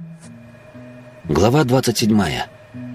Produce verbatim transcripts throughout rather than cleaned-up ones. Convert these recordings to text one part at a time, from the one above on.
Глава двадцать седьмая.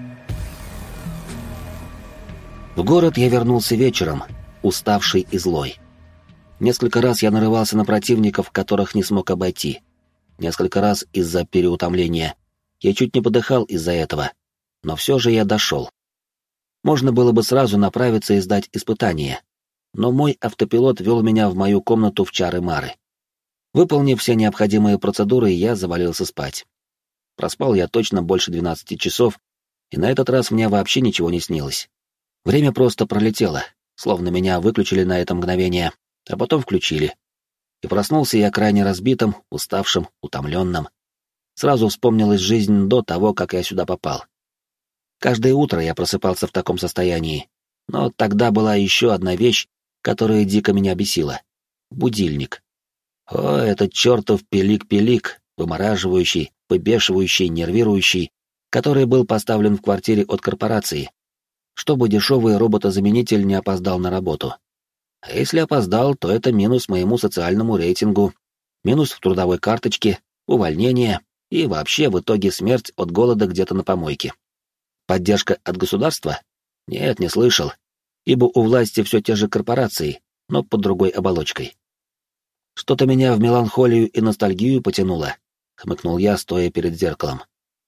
В город я вернулся вечером, уставший и злой. Несколько раз я нарывался на противников, которых не смог обойти. Несколько раз из-за переутомления. Я чуть не подыхал из-за этого. Но все же я дошел. Можно было бы сразу направиться и сдать испытание. Но мой автопилот вел меня в мою комнату в чары-мары. Выполнив все необходимые процедуры, я завалился спать. Проспал я точно больше двенадцати часов, и на этот раз мне вообще ничего не снилось. Время просто пролетело, словно меня выключили на это мгновение, а потом включили. И проснулся я крайне разбитым, уставшим, утомленным. Сразу вспомнилась жизнь до того, как я сюда попал. Каждое утро я просыпался в таком состоянии, но тогда была еще одна вещь, которая дико меня бесила — будильник. О, этот чертов пилик-пилик, вымораживающий, выбешивающий, нервирующий, который был поставлен в квартире от корпорации, чтобы дешевый роботозаменитель не опоздал на работу. А если опоздал, то это минус моему социальному рейтингу, минус в трудовой карточке, увольнение и вообще в итоге смерть от голода где-то на помойке. Поддержка от государства? Нет, не слышал, ибо у власти все те же корпорации, но под другой оболочкой. Что-то меня в меланхолию и ностальгию потянуло, хмыкнул я, стоя перед зеркалом.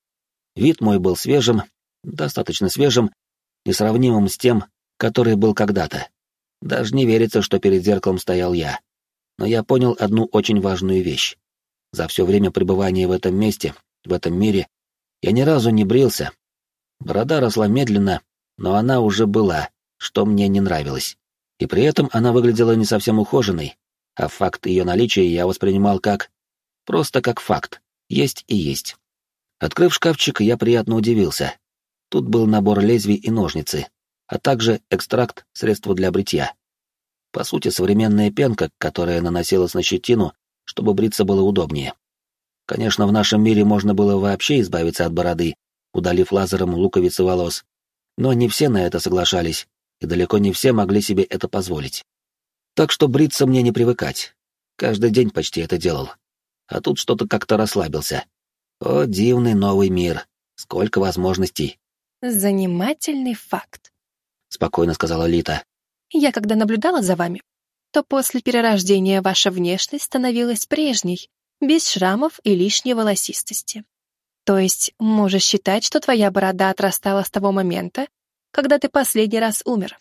Вид мой был свежим, достаточно свежим, несравнимым с тем, который был когда-то. Даже не верится, что перед зеркалом стоял я. Но я понял одну очень важную вещь. За все время пребывания в этом месте, в этом мире, я ни разу не брился. Борода росла медленно, но она уже была, что мне не нравилось. И при этом она выглядела не совсем ухоженной, а факт ее наличия я воспринимал как... просто как факт. Есть и есть. Открыв шкафчик, я приятно удивился. Тут был набор лезвий и ножницы, а также экстракт, средства для бритья. По сути, современная пенка, которая наносилась на щетину, чтобы бриться было удобнее. Конечно, в нашем мире можно было вообще избавиться от бороды, удалив лазером луковицы волос, но не все на это соглашались, и далеко не все могли себе это позволить. Так что бриться мне не привыкать. Каждый день почти это делал. А тут что-то как-то расслабился. О, дивный новый мир. Сколько возможностей. Занимательный факт, Спокойно сказала Лита. Я когда наблюдала за вами, то после перерождения ваша внешность становилась прежней, без шрамов и лишней волосистости. То есть можешь считать, что твоя борода отрастала с того момента, когда ты последний раз умер.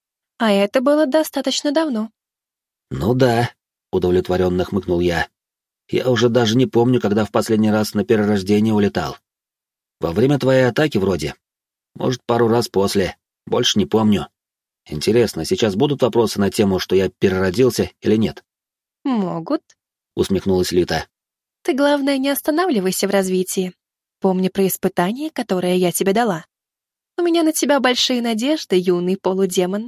А это было достаточно давно. Ну да, удовлетворенно хмыкнул я. Я уже даже не помню, когда в последний раз на перерождение улетал. Во время твоей атаки вроде. Может, пару раз после. Больше не помню. Интересно, сейчас будут вопросы на тему, что я переродился или нет? Могут, Усмехнулась Лита. Ты, главное, не останавливайся в развитии. Помни про испытание, которое я тебе дала. У меня на тебя большие надежды, юный полудемон.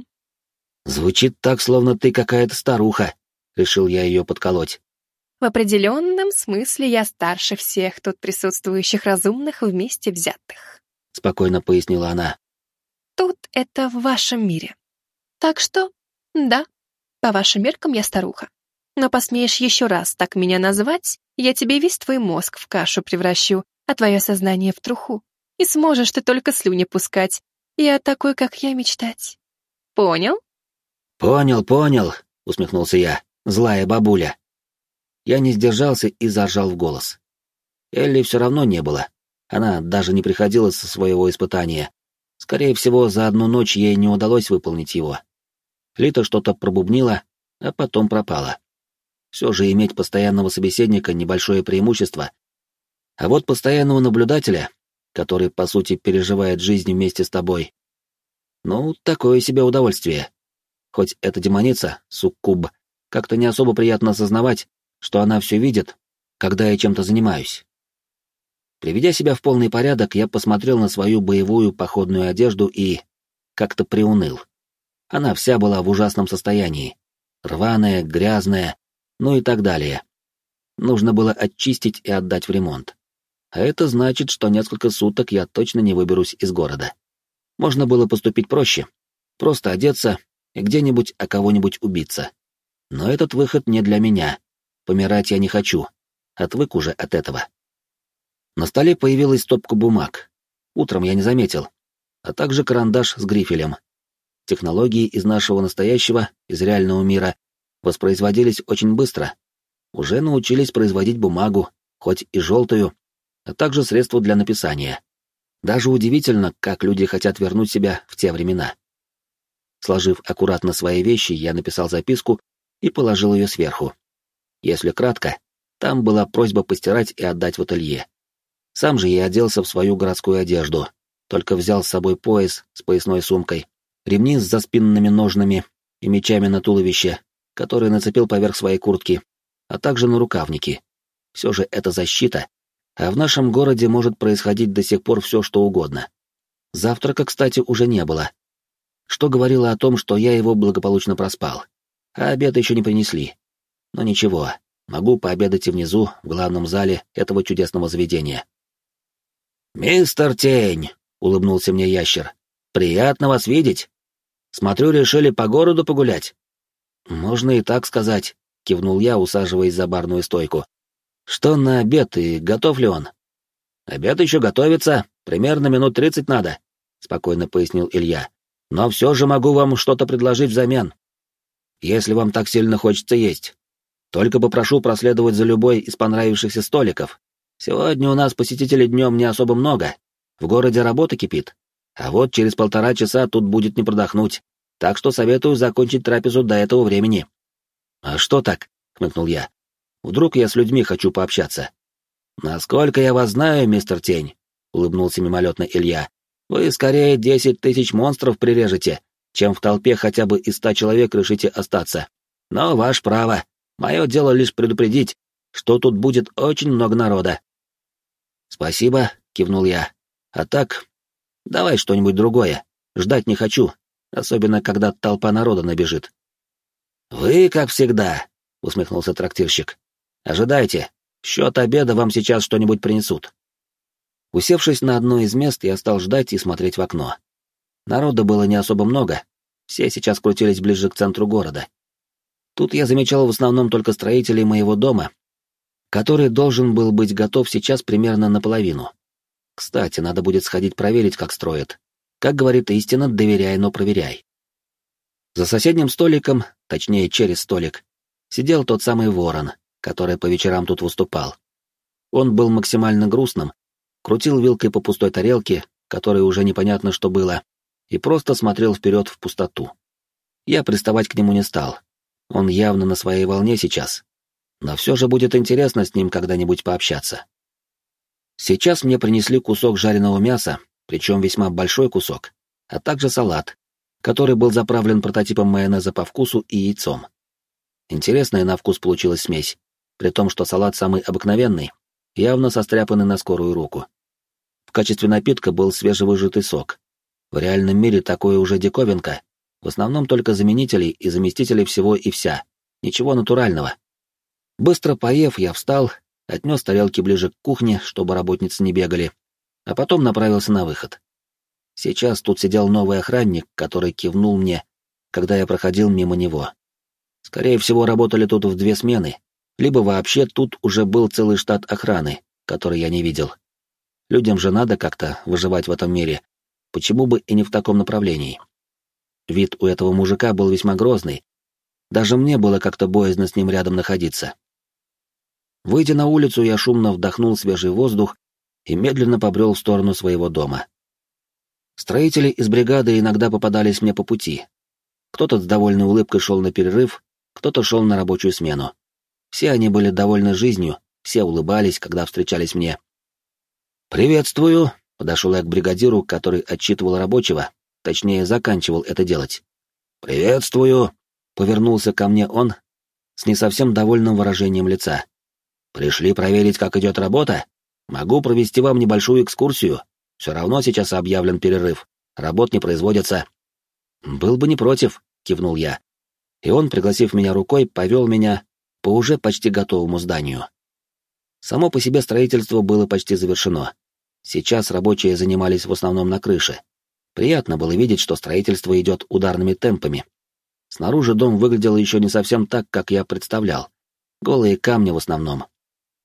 Звучит так, словно ты какая-то старуха. Решил я ее подколоть. В определенном смысле я старше всех тут присутствующих разумных вместе взятых. Спокойно пояснила она. Тут это в вашем мире. Так что, да, по вашим меркам я старуха. Но посмеешь еще раз так меня назвать, я тебе весь твой мозг в кашу превращу, а твое сознание в труху. И сможешь ты только слюни пускать, и о такой, как я, мечтать. Понял? Понял, понял, усмехнулся я, злая бабуля. Я не сдержался и заржал в голос. Элли все равно не было. Она даже не приходила со своего испытания. Скорее всего, за одну ночь ей не удалось выполнить его. Лита что-то пробубнила, а потом пропала. Все же иметь постоянного собеседника — небольшое преимущество. А вот постоянного наблюдателя, который, по сути, переживает жизнь вместе с тобой, ну, такое себе удовольствие. Хоть эта демоница, суккуб, как-то не особо приятно осознавать, что она все видит, когда я чем-то занимаюсь. Приведя себя в полный порядок, я посмотрел на свою боевую походную одежду и как-то приуныл. Она вся была в ужасном состоянии. Рваная, грязная, ну и так далее. Нужно было очистить и отдать в ремонт. А это значит, что несколько суток я точно не выберусь из города. Можно было поступить проще. Просто одеться и где-нибудь о кого-нибудь убиться. Но этот выход не для меня. Помирать я не хочу. Отвык уже от этого. На столе появилась стопка бумаг. Утром я не заметил. А также карандаш с грифелем. Технологии из нашего настоящего, из реального мира, воспроизводились очень быстро. Уже научились производить бумагу, хоть и желтую, а также средства для написания. Даже удивительно, как люди хотят вернуть себя в те времена. Сложив аккуратно свои вещи, я написал записку и положил ее сверху. Если кратко, там была просьба постирать и отдать в ателье. Сам же я оделся в свою городскую одежду, только взял с собой пояс с поясной сумкой, ремни с заспинными ножнами и мечами на туловище, которые нацепил поверх своей куртки, а также на рукавники. Все же это защита, а в нашем городе может происходить до сих пор все, что угодно. Завтрака, кстати, уже не было, что говорило о том, что я его благополучно проспал, а обед еще не принесли. Но ничего, могу пообедать и внизу, в главном зале этого чудесного заведения. «Мистер Тень!» — улыбнулся мне ящер. «Приятно вас видеть. Смотрю, решили по городу погулять». «Можно и так сказать», — кивнул я, усаживаясь за барную стойку. «Что на обед и готов ли он?» «Обед еще готовится, примерно минут тридцать надо», — спокойно пояснил Илья. «Но все же могу вам что-то предложить взамен. Если вам так сильно хочется есть. Только попрошу проследовать за любой из понравившихся столиков. Сегодня у нас посетителей днем не особо много. В городе работа кипит. А вот через полтора часа тут будет не продохнуть. Так что советую закончить трапезу до этого времени». «А что так?» — хмыкнул я. «Вдруг я с людьми хочу пообщаться». «Насколько я вас знаю, мистер Тень», — улыбнулся мимолетно Илья, «вы скорее десять тысяч монстров прирежете, чем в толпе хотя бы из ста человек решите остаться. Но ваше право. Мое дело лишь предупредить, что тут будет очень много народа». «Спасибо», — кивнул я. «А так, давай что-нибудь другое. Ждать не хочу, особенно когда толпа народа набежит». «Вы, как всегда», — усмехнулся трактирщик. «Ожидайте, в счет обеда вам сейчас что-нибудь принесут». Усевшись на одно из мест, я стал ждать и смотреть в окно. Народа было не особо много, все сейчас крутились ближе к центру города. Тут я замечал в основном только строителей моего дома, который должен был быть готов сейчас примерно наполовину. Кстати, надо будет сходить проверить, как строят. Как говорит истина, доверяй, но проверяй. За соседним столиком, точнее через столик, сидел тот самый ворон, который по вечерам тут выступал. Он был максимально грустным, крутил вилкой по пустой тарелке, которой уже непонятно что было, и просто смотрел вперед в пустоту. Я приставать к нему не стал. Он явно на своей волне сейчас. Но все же будет интересно с ним когда-нибудь пообщаться. Сейчас мне принесли кусок жареного мяса, причем весьма большой кусок, а также салат, который был заправлен прототипом майонеза по вкусу и яйцом. Интересная на вкус получилась смесь, при том, что салат самый обыкновенный, явно состряпанный на скорую руку. В качестве напитка был свежевыжатый сок. В реальном мире такое уже диковинка, в основном только заменители и заместители всего и вся, ничего натурального. Быстро поев, я встал, отнес тарелки ближе к кухне, чтобы работницы не бегали, а потом направился на выход. Сейчас тут сидел новый охранник, который кивнул мне, когда я проходил мимо него. Скорее всего, работали тут в две смены, либо вообще тут уже был целый штат охраны, который я не видел. Людям же надо как-то выживать в этом мире, почему бы и не в таком направлении. Вид у этого мужика был весьма грозный, даже мне было как-то боязно с ним рядом находиться. Выйдя на улицу, я шумно вдохнул свежий воздух и медленно побрел в сторону своего дома. Строители из бригады иногда попадались мне по пути. Кто-то с довольной улыбкой шел на перерыв, кто-то шел на рабочую смену. Все они были довольны жизнью, все улыбались, когда встречались мне. «Приветствую», — подошел я к бригадиру, который отчитывал рабочего, точнее, заканчивал это делать. «Приветствую», — повернулся ко мне он с не совсем довольным выражением лица. «Пришли проверить, как идет работа? Могу провести вам небольшую экскурсию. Все равно сейчас объявлен перерыв, работ не производятся». «Был бы не против», — кивнул я. И он, пригласив меня рукой, повел меня по уже почти готовому зданию. Само по себе строительство было почти завершено. Сейчас рабочие занимались в основном на крыше. Приятно было видеть, что строительство идет ударными темпами. Снаружи дом выглядел еще не совсем так, как я представлял. Голые камни в основном.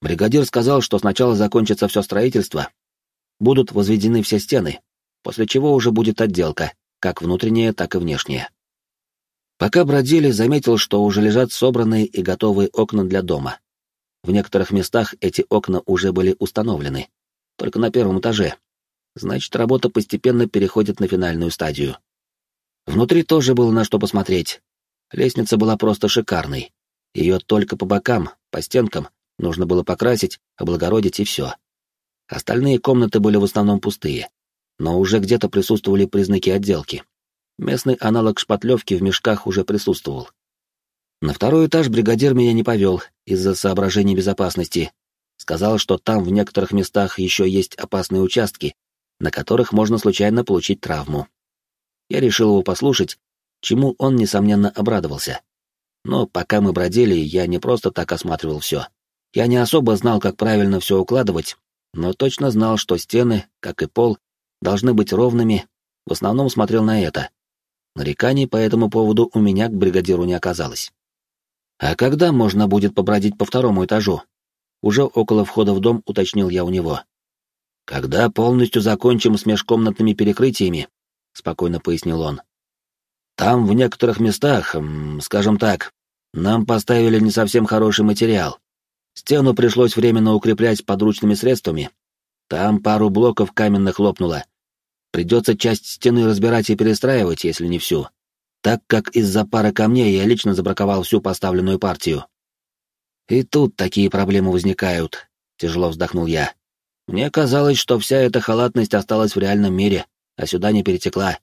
Бригадир сказал, что сначала закончится все строительство, будут возведены все стены, после чего уже будет отделка, как внутренняя, так и внешняя. Пока бродили, заметил, что уже лежат собранные и готовые окна для дома. В некоторых местах эти окна уже были установлены, только на первом этаже. Значит, работа постепенно переходит на финальную стадию. Внутри тоже было на что посмотреть. Лестница была просто шикарной. Ее только по бокам, по стенкам нужно было покрасить, облагородить и все. Остальные комнаты были в основном пустые, но уже где-то присутствовали признаки отделки. Местный аналог шпатлевки в мешках уже присутствовал. На второй этаж бригадир меня не повел из-за соображений безопасности. Сказал, что там в некоторых местах еще есть опасные участки, на которых можно случайно получить травму. Я решил его послушать, чему он, несомненно, обрадовался. Но пока мы бродили, я не просто так осматривал все. Я не особо знал, как правильно все укладывать, но точно знал, что стены, как и пол, должны быть ровными, в основном смотрел на это. Нареканий по этому поводу у меня к бригадиру не оказалось. «А когда можно будет побродить по второму этажу?» Уже около входа в дом уточнил я у него. «Когда полностью закончим с межкомнатными перекрытиями», — спокойно пояснил он. «Там в некоторых местах, скажем так, нам поставили не совсем хороший материал. Стену пришлось временно укреплять подручными средствами. Там пару блоков каменных лопнуло. Придется часть стены разбирать и перестраивать, если не всю, так как из-за пары камней я лично забраковал всю поставленную партию. И тут такие проблемы возникают», — тяжело вздохнул я. «Мне казалось, что вся эта халатность осталась в реальном мире, а сюда не перетекла».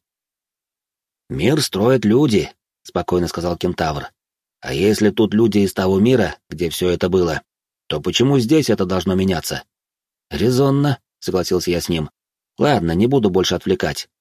«Мир строят люди», — спокойно сказал кентавр. «А если тут люди из того мира, где все это было, то почему здесь это должно меняться?» «Резонно», — согласился я с ним. «Ладно, не буду больше отвлекать.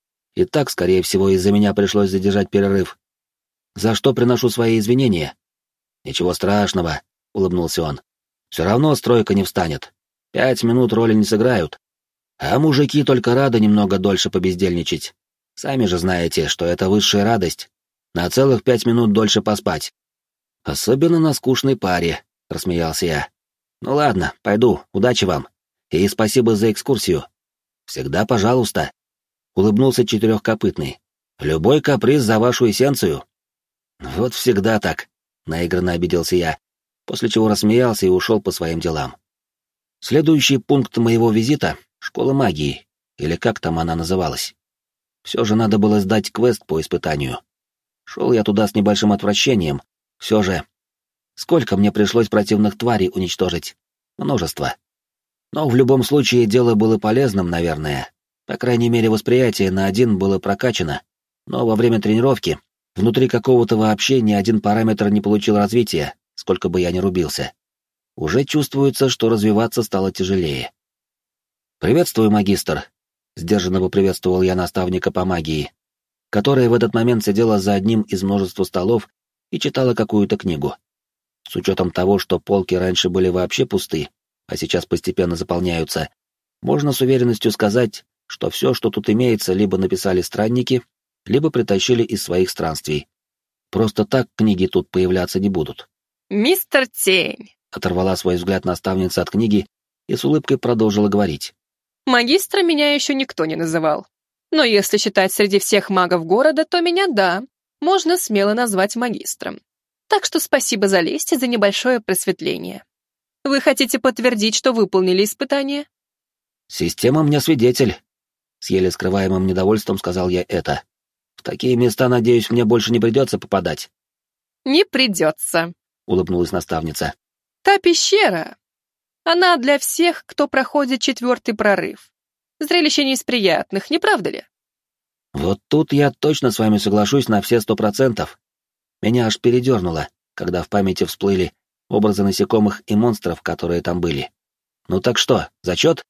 И так, скорее всего, из-за меня пришлось задержать перерыв. За что приношу свои извинения?» «Ничего страшного», — улыбнулся он. «Все равно стройка не встанет. Пять минут роли не сыграют. А мужики только рады немного дольше побездельничать. Сами же знаете, что это высшая радость. На целых пять минут дольше поспать. Особенно на скучной паре», — рассмеялся я. «Ну ладно, пойду, удачи вам. И спасибо за экскурсию». «Всегда пожалуйста», — улыбнулся четырехкопытный. «Любой каприз за вашу эссенцию». «Вот всегда так», — наигранно обиделся я, после чего рассмеялся и ушел по своим делам. Следующий пункт моего визита — школа магии, или как там она называлась. Все же надо было сдать квест по испытанию. Шел я туда с небольшим отвращением. Все же... Сколько мне пришлось противных тварей уничтожить? Множество. Но в любом случае дело было полезным, наверное. По крайней мере, восприятие на один было прокачано. Но во время тренировки внутри какого-то вообще ни один параметр не получил развития, сколько бы я ни рубился. Уже чувствуется, что развиваться стало тяжелее. «Приветствую, магистр», — сдержанно поприветствовал я наставника по магии, которая в этот момент сидела за одним из множества столов и читала какую-то книгу. С учетом того, что полки раньше были вообще пусты, а сейчас постепенно заполняются, можно с уверенностью сказать, что все, что тут имеется, либо написали странники, либо притащили из своих странствий. Просто так книги тут появляться не будут. «Мистер Тень», — оторвала свой взгляд наставница от книги и с улыбкой продолжила говорить. «магистра меня еще никто не называл. Но если считать среди всех магов города, то меня, да, можно смело назвать магистром. Так что спасибо за лесть и за небольшое просветление. Вы хотите подтвердить, что выполнили испытание?» «Система мне свидетель», — с еле скрываемым недовольством сказал я это. «В такие места, надеюсь, мне больше не придется попадать». «Не придется», — улыбнулась наставница. «Та пещера, она для всех, кто проходит четвертый прорыв. Зрелище не из приятных, не правда ли?» «Вот тут я точно с вами соглашусь на все сто процентов. Меня аж передернуло, когда в памяти всплыли образы насекомых и монстров, которые там были. Ну так что, зачет?»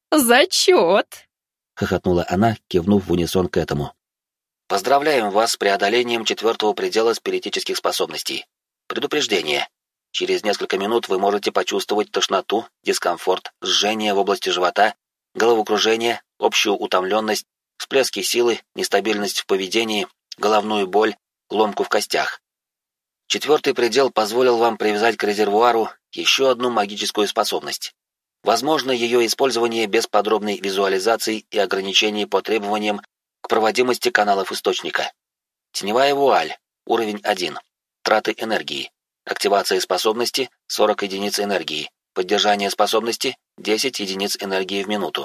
«Зачет!» — хохотнула она, кивнув в унисон к этому. «Поздравляем вас с преодолением четвертого предела спиритических способностей. Предупреждение. Через несколько минут вы можете почувствовать тошноту, дискомфорт, жжение в области живота, головокружение, общую утомленность, всплески силы, нестабильность в поведении, головную боль, ломку в костях. Четвертый предел позволил вам привязать к резервуару еще одну магическую способность. Возможно ее использование без подробной визуализации и ограничений по требованиям к проводимости каналов источника. Теневая вуаль, уровень один. Траты энергии. Активация способности — сорок единиц энергии. Поддержание способности — десять единиц энергии в минуту.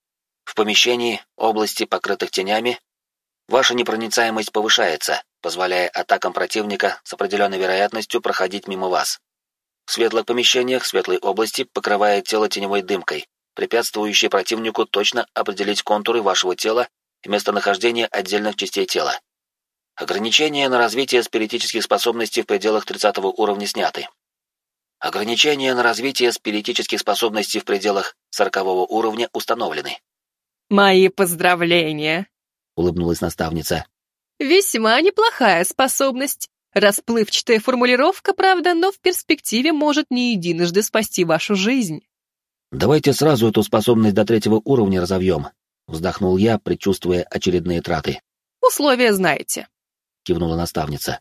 В помещении, области, покрытых тенями, ваша непроницаемость повышается, позволяя атакам противника с определенной вероятностью проходить мимо вас. В светлых помещениях светлой области покрывает тело теневой дымкой, препятствующей противнику точно определить контуры вашего тела и местонахождение отдельных частей тела. Ограничения на развитие спиритических способностей в пределах тридцатого уровня сняты. Ограничения на развитие спиритических способностей в пределах сорокового уровня установлены. «Мои поздравления!» — улыбнулась наставница. «Весьма неплохая способность. Расплывчатая формулировка, правда, но в перспективе может не единожды спасти вашу жизнь». «Давайте сразу эту способность до третьего уровня разовьем», — вздохнул я, предчувствуя очередные траты. «Условия знаете», — кивнула наставница.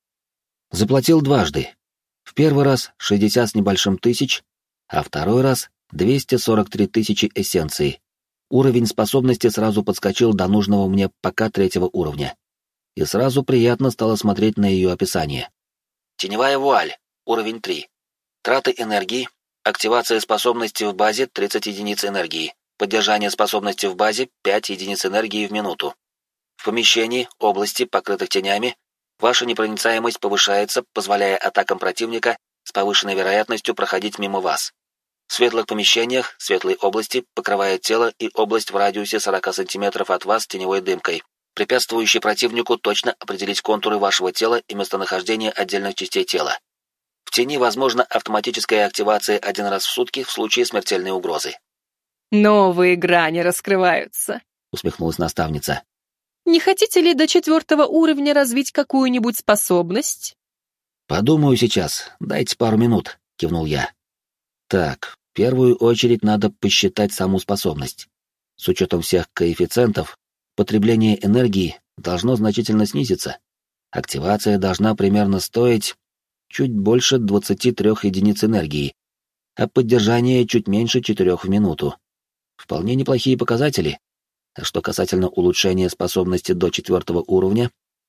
Заплатил дважды. В первый раз шестьдесят с небольшим тысяч, а второй раз двести сорок три тысячи эссенций. Уровень способности сразу подскочил до нужного мне пока третьего уровня. И сразу приятно стало смотреть на ее описание. Теневая вуаль, уровень три. Траты энергии, активация способности в базе тридцать единиц энергии, поддержание способности в базе пять единиц энергии в минуту. В помещении, области, покрытых тенями, ваша непроницаемость повышается, позволяя атакам противника с повышенной вероятностью проходить мимо вас. В светлых помещениях, светлой области покрывает тело и область в радиусе сорок сантиметров от вас теневой дымкой, препятствующей противнику точно определить контуры вашего тела и местонахождение отдельных частей тела. В тени возможна автоматическая активация один раз в сутки в случае смертельной угрозы. «Новые грани раскрываются», — усмехнулась наставница. «Не хотите ли до четвертого уровня развить какую-нибудь способность?» «Подумаю сейчас, дайте пару минут», — кивнул я. «Так, в первую очередь надо посчитать саму способность. С учетом всех коэффициентов, потребление энергии должно значительно снизиться. Активация должна примерно стоить чуть больше двадцати трёх единиц энергии, а поддержание чуть меньше четырёх в минуту. Вполне неплохие показатели. А что касательно улучшения способности до четвертого уровня,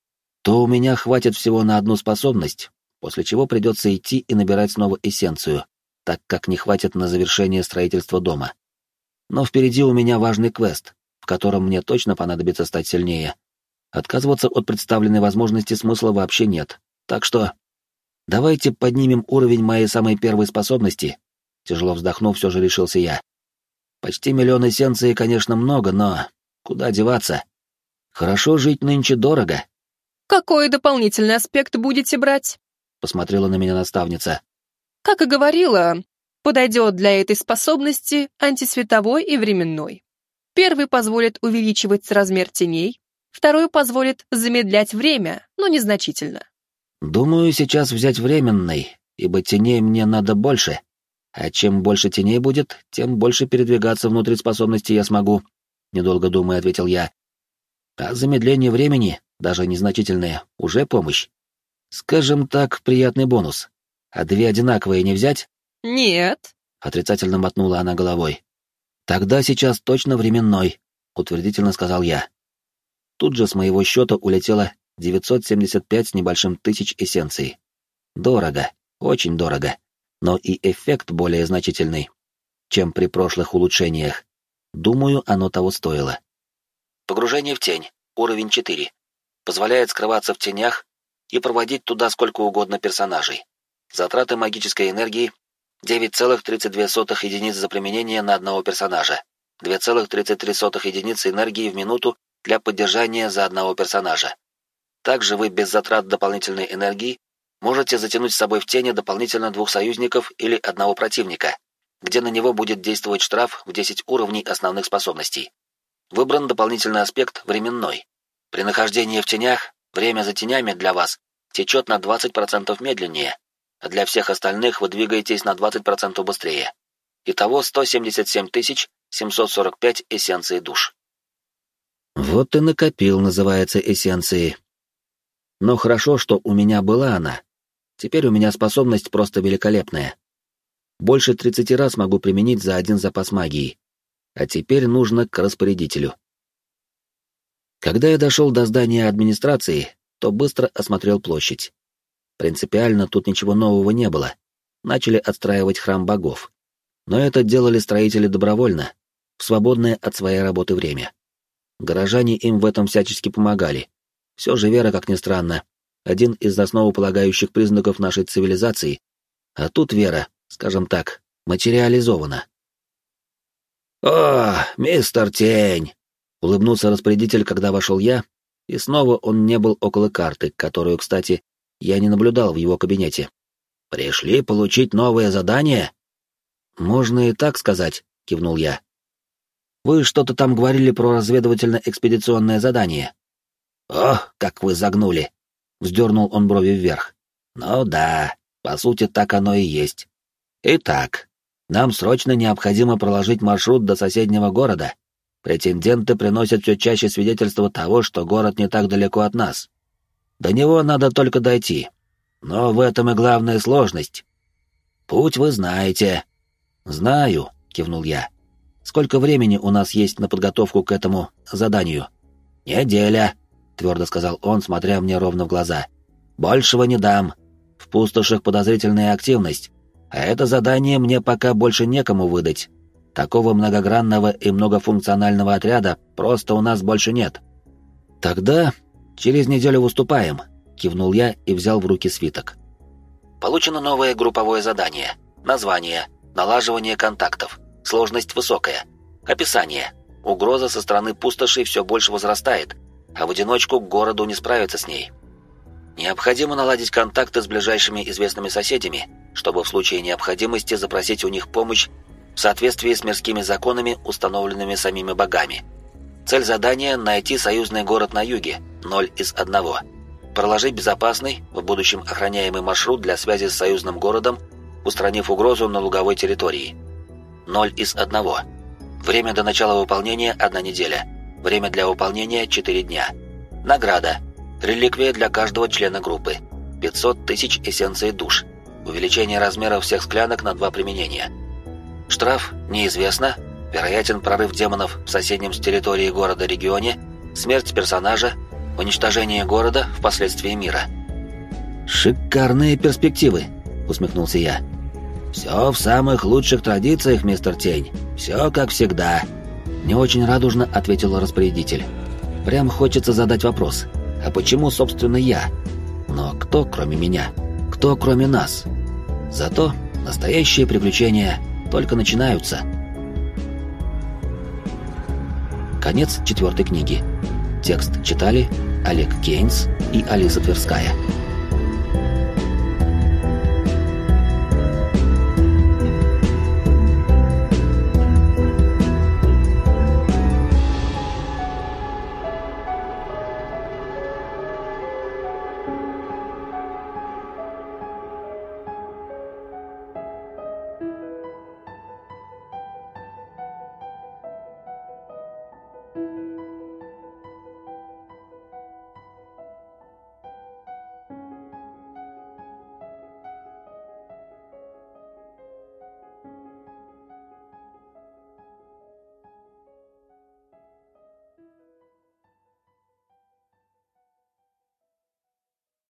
то у меня хватит всего на одну способность, после чего придется идти и набирать снова эссенцию, так как не хватит на завершение строительства дома. Но впереди у меня важный квест, в котором мне точно понадобится стать сильнее. Отказываться от представленной возможности смысла вообще нет. Так что давайте поднимем уровень моей самой первой способности. Тяжело вздохнув, все же решился я. Почти миллион эссенций, конечно, много, но куда деваться? Хорошо жить нынче дорого. «Какой дополнительный аспект будете брать?» — посмотрела на меня наставница. «Как и говорила, подойдет для этой способности антисветовой и временной. Первый позволит увеличивать размер теней, второй позволит замедлять время, но незначительно». «Думаю, сейчас взять временный, ибо теней мне надо больше. А чем больше теней будет, тем больше передвигаться внутри способности я смогу», — недолго думая, ответил я. «А замедление времени, даже незначительное, уже помощь. Скажем так, приятный бонус. А две одинаковые не взять?» «Нет», — отрицательно мотнула она головой. «Тогда сейчас точно временной», — утвердительно сказал я. Тут же с моего счета улетело девятьсот семьдесят пять с небольшим тысяч эссенций. Дорого, очень дорого, но и эффект более значительный, чем при прошлых улучшениях. Думаю, оно того стоило. Погружение в тень, уровень четыре. Позволяет скрываться в тенях и проводить туда сколько угодно персонажей. Затраты магической энергии девять целых тридцать две сотых единиц за применение на одного персонажа, две целых тридцать три сотых единицы энергии в минуту для поддержания за одного персонажа. Также вы без затрат дополнительной энергии можете затянуть с собой в тени дополнительно двух союзников или одного противника, где на него будет действовать штраф в десять уровней основных способностей. Выбран дополнительный аспект временной. При нахождении в тенях время за тенями для вас течет на двадцать процентов медленнее, а для всех остальных вы двигаетесь на двадцать процентов быстрее. Итого сто семьдесят семь тысяч семьсот сорок пять эссенций душ. Вот и накопил, называется, эссенции. Но хорошо, что у меня была она. Теперь у меня способность просто великолепная. Больше тридцати раз могу применить за один запас магии. А теперь нужно к распорядителю. Когда я дошел до здания администрации, то быстро осмотрел площадь. Принципиально тут ничего нового не было. Начали отстраивать храм богов. Но это делали строители добровольно, в свободное от своей работы время. Горожане им в этом всячески помогали. Все же вера, как ни странно, один из основополагающих признаков нашей цивилизации, а тут вера, скажем так, материализована. «О, мистер Тень!» — улыбнулся распорядитель, когда вошел я, и снова он не был около карты, которую, кстати, я не наблюдал в его кабинете. «Пришли получить новое задание?» «Можно и так сказать», — кивнул я. «Вы что-то там говорили про разведывательно-экспедиционное задание». «Ох, как вы загнули!» — вздернул он брови вверх. «Ну да, по сути, так оно и есть. Итак, нам срочно необходимо проложить маршрут до соседнего города. Претенденты приносят все чаще свидетельства того, что город не так далеко от нас. До него надо только дойти. Но в этом и главная сложность. Путь вы знаете». «Знаю», — кивнул я. «Сколько времени у нас есть на подготовку к этому заданию?» «Неделя», — твердо сказал он, смотря мне ровно в глаза. «Большего не дам. В пустошах подозрительная активность, а это задание мне пока больше некому выдать. Такого многогранного и многофункционального отряда просто у нас больше нет». «Тогда через неделю выступаем», — кивнул я и взял в руки свиток. «Получено новое групповое задание. Название. Налаживание контактов. Сложность высокая. Описание. Угроза со стороны пустоши все больше возрастает, а в одиночку к городу не справиться с ней. Необходимо наладить контакты с ближайшими известными соседями, чтобы в случае необходимости запросить у них помощь в соответствии с мирскими законами, установленными самими богами. Цель задания — найти союзный город на юге, ноль из одного. Проложить безопасный, в будущем охраняемый маршрут для связи с союзным городом, устранив угрозу на луговой территории. ноль из одного. Время до начала выполнения — одна неделя. Время для выполнения — четыре дня. Награда. Реликвия для каждого члена группы. пятьсот тысяч эссенций душ. Увеличение размера всех склянок на два применения. Штраф неизвестно. Вероятен прорыв демонов в соседнем с территории города-регионе. Смерть персонажа. Уничтожение города впоследствии мира. «Шикарные перспективы», — усмехнулся я. «Все в самых лучших традициях, мистер Тень. Все как всегда», — не очень радужно ответил распорядитель. «Прям хочется задать вопрос. А почему, собственно, я? Но кто, кроме меня? Кто, кроме нас? Зато настоящие приключения только начинаются». Конец четвертой книги. Текст читали Олег Кейнс и Алиса Тверская.